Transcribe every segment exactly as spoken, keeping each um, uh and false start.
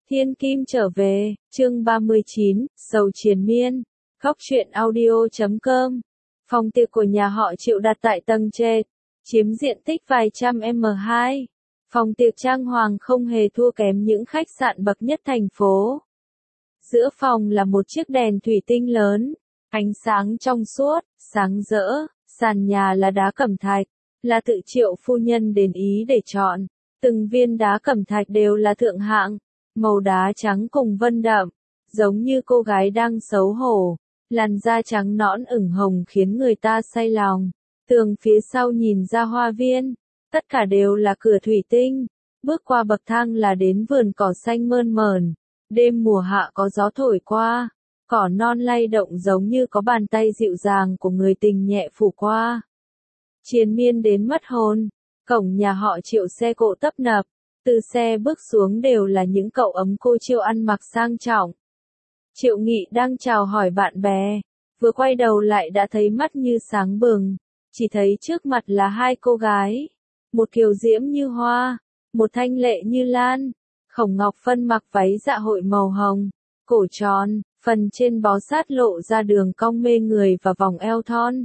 Thiên Kim trở về, chương ba mươi chín, sầu triền miên. Góc truyện audio chấm com. Phòng tiệc của nhà họ Triệu đặt tại tầng trệt, chiếm diện tích vài trăm mét vuông. Phòng tiệc trang hoàng không hề thua kém những khách sạn bậc nhất thành phố. Giữa phòng là một chiếc đèn thủy tinh lớn, ánh sáng trong suốt, sáng rỡ, sàn nhà là đá cẩm thạch, là tự Triệu phu nhân đền ý để chọn. Từng viên đá cẩm thạch đều là thượng hạng, màu đá trắng cùng vân đậm, giống như cô gái đang xấu hổ, làn da trắng nõn ửng hồng khiến người ta say lòng. Tường phía sau nhìn ra hoa viên, tất cả đều là cửa thủy tinh, bước qua bậc thang là đến vườn cỏ xanh mơn mởn, đêm mùa hạ có gió thổi qua, cỏ non lay động giống như có bàn tay dịu dàng của người tình nhẹ phủ qua. Triền miên đến mất hồn, cổng nhà họ Triệu xe cộ tấp nập. Từ xe bước xuống đều là những cậu ấm cô Triệu ăn mặc sang trọng. Triệu Nghị đang chào hỏi bạn bè, vừa quay đầu lại đã thấy mắt như sáng bừng, chỉ thấy trước mặt là hai cô gái, một kiều diễm như hoa, một thanh lệ như lan. Khổng Ngọc Phân mặc váy dạ hội màu hồng, cổ tròn, phần trên bó sát lộ ra đường cong mê người và vòng eo thon.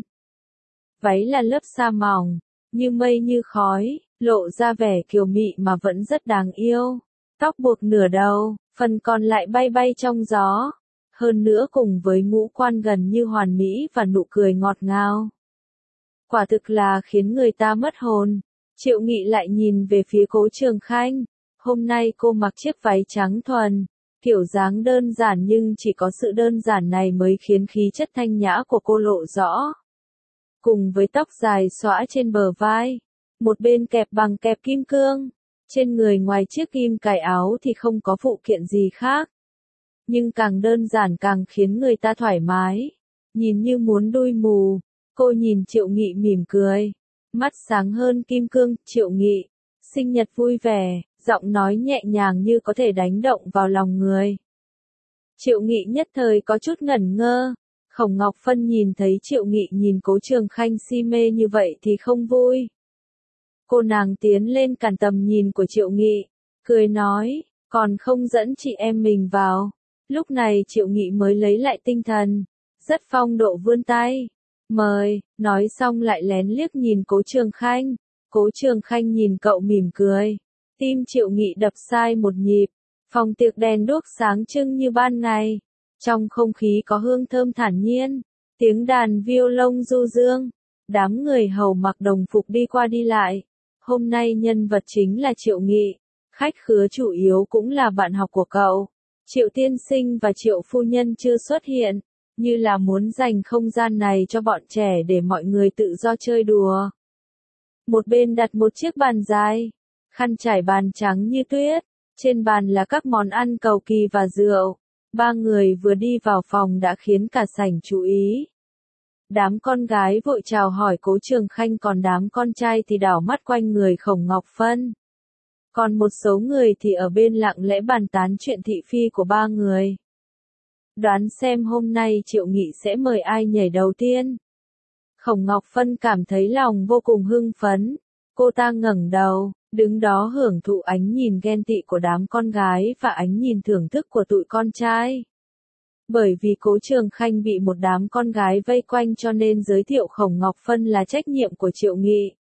Váy là lớp sa mỏng, như mây như khói, lộ ra vẻ kiều mị mà vẫn rất đáng yêu. Tóc buộc nửa đầu, phần còn lại bay bay trong gió. Hơn nữa cùng với ngũ quan gần như hoàn mỹ và nụ cười ngọt ngào. Quả thực là khiến người ta mất hồn. Triệu Nghị lại nhìn về phía Cố Trường Khanh. Hôm nay cô mặc chiếc váy trắng thuần, kiểu dáng đơn giản nhưng chỉ có sự đơn giản này mới khiến khí chất thanh nhã của cô lộ rõ. Cùng với tóc dài xõa trên bờ vai. Một bên kẹp bằng kẹp kim cương, trên người ngoài chiếc kim cài áo thì không có phụ kiện gì khác. Nhưng càng đơn giản càng khiến người ta thoải mái, nhìn như muốn đui mù. Cô nhìn Triệu Nghị mỉm cười, mắt sáng hơn kim cương. Triệu Nghị, sinh nhật vui vẻ, giọng nói nhẹ nhàng như có thể đánh động vào lòng người. Triệu Nghị nhất thời có chút ngẩn ngơ. Khổng Ngọc Phân nhìn thấy Triệu Nghị nhìn Cố Trường Khanh si mê như vậy thì không vui. Cô nàng tiến lên cản tầm nhìn của Triệu Nghị, cười nói, còn không dẫn chị em mình vào. Lúc này Triệu Nghị mới lấy lại tinh thần, rất phong độ vươn tay, mời, nói xong lại lén liếc nhìn Cố Trường Khanh. Cố Trường Khanh nhìn cậu mỉm cười, tim Triệu Nghị đập sai một nhịp. Phòng tiệc đèn đuốc sáng trưng như ban ngày, trong không khí có hương thơm thản nhiên, tiếng đàn violon du dương, đám người hầu mặc đồng phục đi qua đi lại. Hôm nay nhân vật chính là Triệu Nghị, khách khứa chủ yếu cũng là bạn học của cậu. Triệu tiên sinh và Triệu phu nhân chưa xuất hiện, như là muốn dành không gian này cho bọn trẻ để mọi người tự do chơi đùa. Một bên đặt một chiếc bàn dài, khăn trải bàn trắng như tuyết, trên bàn là các món ăn cầu kỳ và rượu. Ba người vừa đi vào phòng đã khiến cả sảnh chú ý. Đám con gái vội chào hỏi Cố Trường Khanh, còn đám con trai thì đảo mắt quanh người Khổng Ngọc Phân. Còn một số người thì ở bên lặng lẽ bàn tán chuyện thị phi của ba người. Đoán xem hôm nay Triệu Nghị sẽ mời ai nhảy đầu tiên. Khổng Ngọc Phân cảm thấy lòng vô cùng hưng phấn. Cô ta ngẩng đầu, đứng đó hưởng thụ ánh nhìn ghen tị của đám con gái và ánh nhìn thưởng thức của tụi con trai. Bởi vì Cố Trường Khanh bị một đám con gái vây quanh cho nên giới thiệu Khổng Ngọc Phân là trách nhiệm của Triệu Nghị.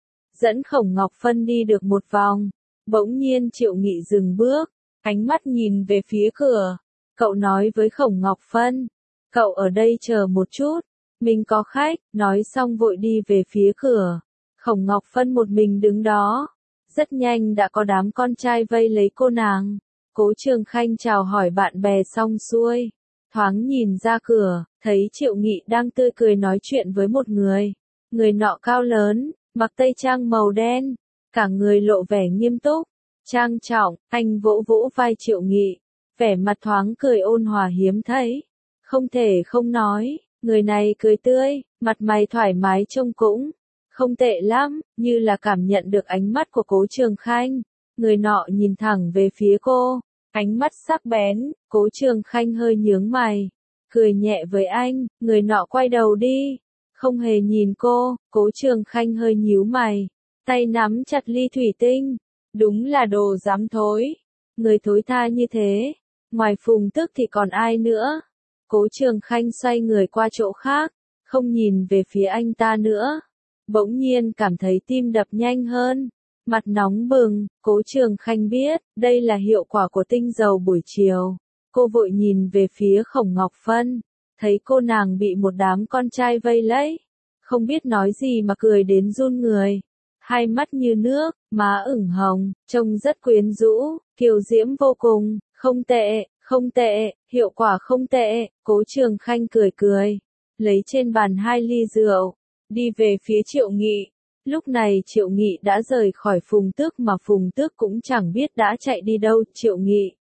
Dẫn Khổng Ngọc Phân đi được một vòng, bỗng nhiên Triệu Nghị dừng bước, ánh mắt nhìn về phía cửa. Cậu nói với Khổng Ngọc Phân, cậu ở đây chờ một chút, mình có khách. Nói xong vội đi về phía cửa. Khổng Ngọc Phân một mình đứng đó. Rất nhanh đã có đám con trai vây lấy cô nàng. Cố Trường Khanh chào hỏi bạn bè xong xuôi, thoáng nhìn ra cửa, thấy Triệu Nghị đang tươi cười nói chuyện với một người. Người nọ cao lớn, mặc tây trang màu đen, cả người lộ vẻ nghiêm túc, trang trọng. Anh vỗ vỗ vai Triệu Nghị, vẻ mặt thoáng cười ôn hòa hiếm thấy. Không thể không nói, người này cười tươi, mặt mày thoải mái trông cũng không tệ lắm, như là cảm nhận được ánh mắt của Cố Trường Khanh. Người nọ nhìn thẳng về phía cô, ánh mắt sắc bén. Cố Trường Khanh hơi nhướng mày, cười nhẹ với anh. Người nọ quay đầu đi, không hề nhìn cô. Cố Trường Khanh hơi nhíu mày, tay nắm chặt ly thủy tinh. Đúng là đồ dám thối. người thối tha như thế, ngoài Phùng Tước thì còn ai nữa? Cố Trường Khanh xoay người qua chỗ khác, không nhìn về phía anh ta nữa. Bỗng nhiên cảm thấy tim đập nhanh hơn, mặt nóng bừng. Cố Trường Khanh biết, đây là hiệu quả của tinh dầu buổi chiều. Cô vội nhìn về phía Khổng Ngọc Phân, thấy cô nàng bị một đám con trai vây lấy, không biết nói gì mà cười đến run người. Hai mắt như nước, má ửng hồng, trông rất quyến rũ, kiều diễm vô cùng, không tệ, không tệ, hiệu quả không tệ. Cố Trường Khanh cười cười, lấy trên bàn hai ly rượu, đi về phía Triệu Nghị. Lúc này Triệu Nghị đã rời khỏi Phùng Tước mà Phùng Tước cũng chẳng biết đã chạy đi đâu. Triệu Nghị.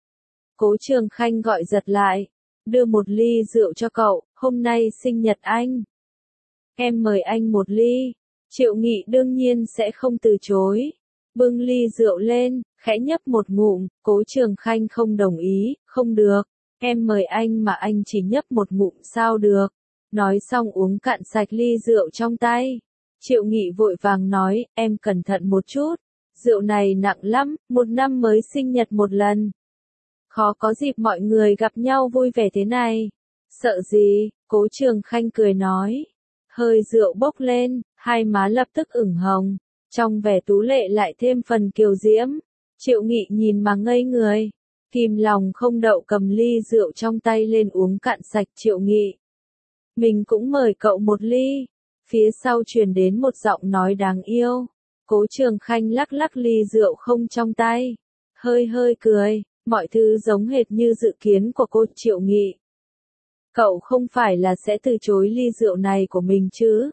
Cố Trường Khanh gọi giật lại, đưa một ly rượu cho cậu, hôm nay sinh nhật anh. Em mời anh một ly. Triệu Nghị đương nhiên sẽ không từ chối. Bưng ly rượu lên, khẽ nhấp một ngụm. Cố Trường Khanh không đồng ý, không được. Em mời anh mà anh chỉ nhấp một ngụm sao được. Nói xong uống cạn sạch ly rượu trong tay. Triệu Nghị vội vàng nói, em cẩn thận một chút. Rượu này nặng lắm, một năm mới sinh nhật một lần. Khó có dịp mọi người gặp nhau vui vẻ thế này. Sợ gì? Cố Trường Khanh cười nói. Hơi rượu bốc lên, hai má lập tức ửng hồng, trong vẻ tú lệ lại thêm phần kiều diễm. Triệu Nghị nhìn mà ngây người, kìm lòng không đậu cầm ly rượu trong tay lên uống cạn sạch. Triệu Nghị, mình cũng mời cậu một ly. Phía sau truyền đến một giọng nói đáng yêu. Cố Trường Khanh lắc lắc ly rượu không trong tay, hơi hơi cười, mọi thứ giống hệt như dự kiến của cô. Triệu Nghị, cậu không phải là sẽ từ chối ly rượu này của mình chứ?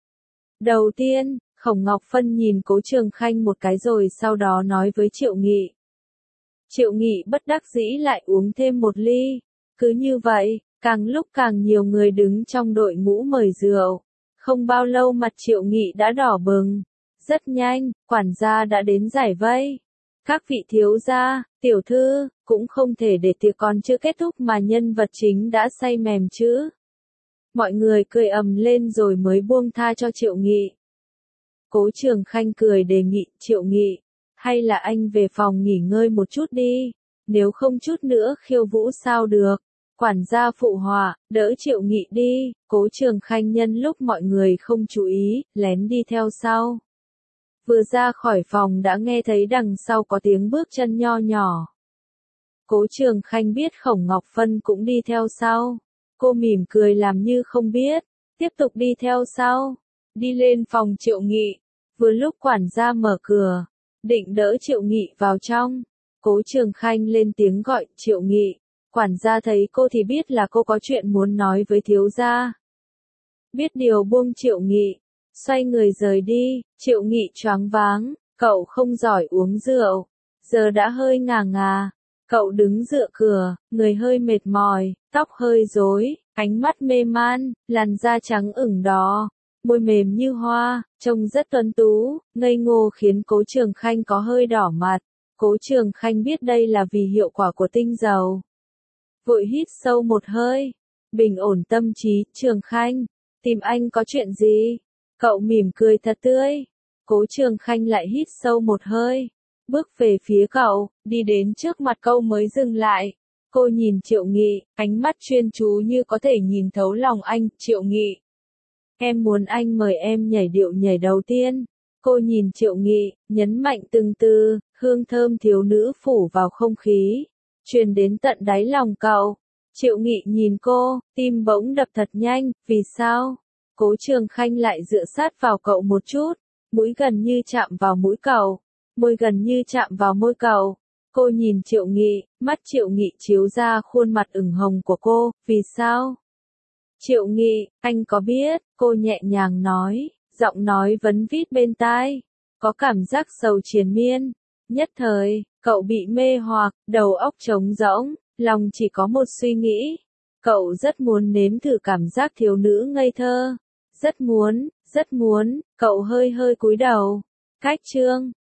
Đầu tiên, Khổng Ngọc Phân nhìn Cố Trường Khanh một cái rồi sau đó nói với Triệu Nghị. Triệu Nghị bất đắc dĩ lại uống thêm một ly. Cứ như vậy, càng lúc càng nhiều người đứng trong đội ngũ mời rượu. Không bao lâu mặt Triệu Nghị đã đỏ bừng. Rất nhanh, quản gia đã đến giải vây. Các vị thiếu gia, tiểu thư, cũng không thể để tiệc còn chưa kết thúc mà nhân vật chính đã say mềm chứ. Mọi người cười ầm lên rồi mới buông tha cho Triệu Nghị. Cố Trường Khanh cười đề nghị, Triệu Nghị, hay là anh về phòng nghỉ ngơi một chút đi, nếu không chút nữa khiêu vũ sao được. Quản gia phụ họa, đỡ Triệu Nghị đi. Cố Trường Khanh nhân lúc mọi người không chú ý, lén đi theo sau. Vừa ra khỏi phòng đã nghe thấy đằng sau có tiếng bước chân nho nhỏ. Cố Trường Khanh biết Khổng Ngọc Phân cũng đi theo sau. Cô mỉm cười làm như không biết, tiếp tục đi theo sau. Đi lên phòng Triệu Nghị, vừa lúc quản gia mở cửa, định đỡ Triệu Nghị vào trong. Cố Trường Khanh lên tiếng gọi, Triệu Nghị. Quản gia thấy cô thì biết là cô có chuyện muốn nói với thiếu gia. Biết điều buông Triệu Nghị, xoay người rời đi. Triệu Nghị choáng váng, cậu không giỏi uống rượu, giờ đã hơi ngà ngà. Cậu đứng dựa cửa, người hơi mệt mỏi, tóc hơi rối, ánh mắt mê man, làn da trắng ửng đỏ, môi mềm như hoa, trông rất tuấn tú, ngây ngô khiến Cố Trường Khanh có hơi đỏ mặt. Cố Trường Khanh biết đây là vì hiệu quả của tinh dầu. Vội hít sâu một hơi, bình ổn tâm trí. Trường Khanh, tìm anh có chuyện gì? Cậu mỉm cười thật tươi. Cố Trường Khanh lại hít sâu một hơi, bước về phía cậu, đi đến trước mặt cậu mới dừng lại. Cô nhìn Triệu Nghị, ánh mắt chuyên chú như có thể nhìn thấu lòng anh. Triệu Nghị, em muốn anh mời em nhảy điệu nhảy đầu tiên. Cô nhìn Triệu Nghị, nhấn mạnh từng từ, hương thơm thiếu nữ phủ vào không khí, truyền đến tận đáy lòng cậu. Triệu Nghị nhìn cô, tim bỗng đập thật nhanh. Vì sao? Cố Trường Khanh lại dựa sát vào cậu một chút, mũi gần như chạm vào mũi cậu, môi gần như chạm vào môi cậu. Cô nhìn Triệu Nghị, mắt Triệu Nghị chiếu ra khuôn mặt ửng hồng của cô. Vì sao? Triệu Nghị, anh có biết? Cô nhẹ nhàng nói, giọng nói vấn vít bên tai, có cảm giác sầu triền miên. Nhất thời, cậu bị mê hoặc, đầu óc trống rỗng, lòng chỉ có một suy nghĩ. Cậu rất muốn nếm thử cảm giác thiếu nữ ngây thơ. Rất muốn, rất muốn. Cậu hơi hơi cúi đầu. Cách chương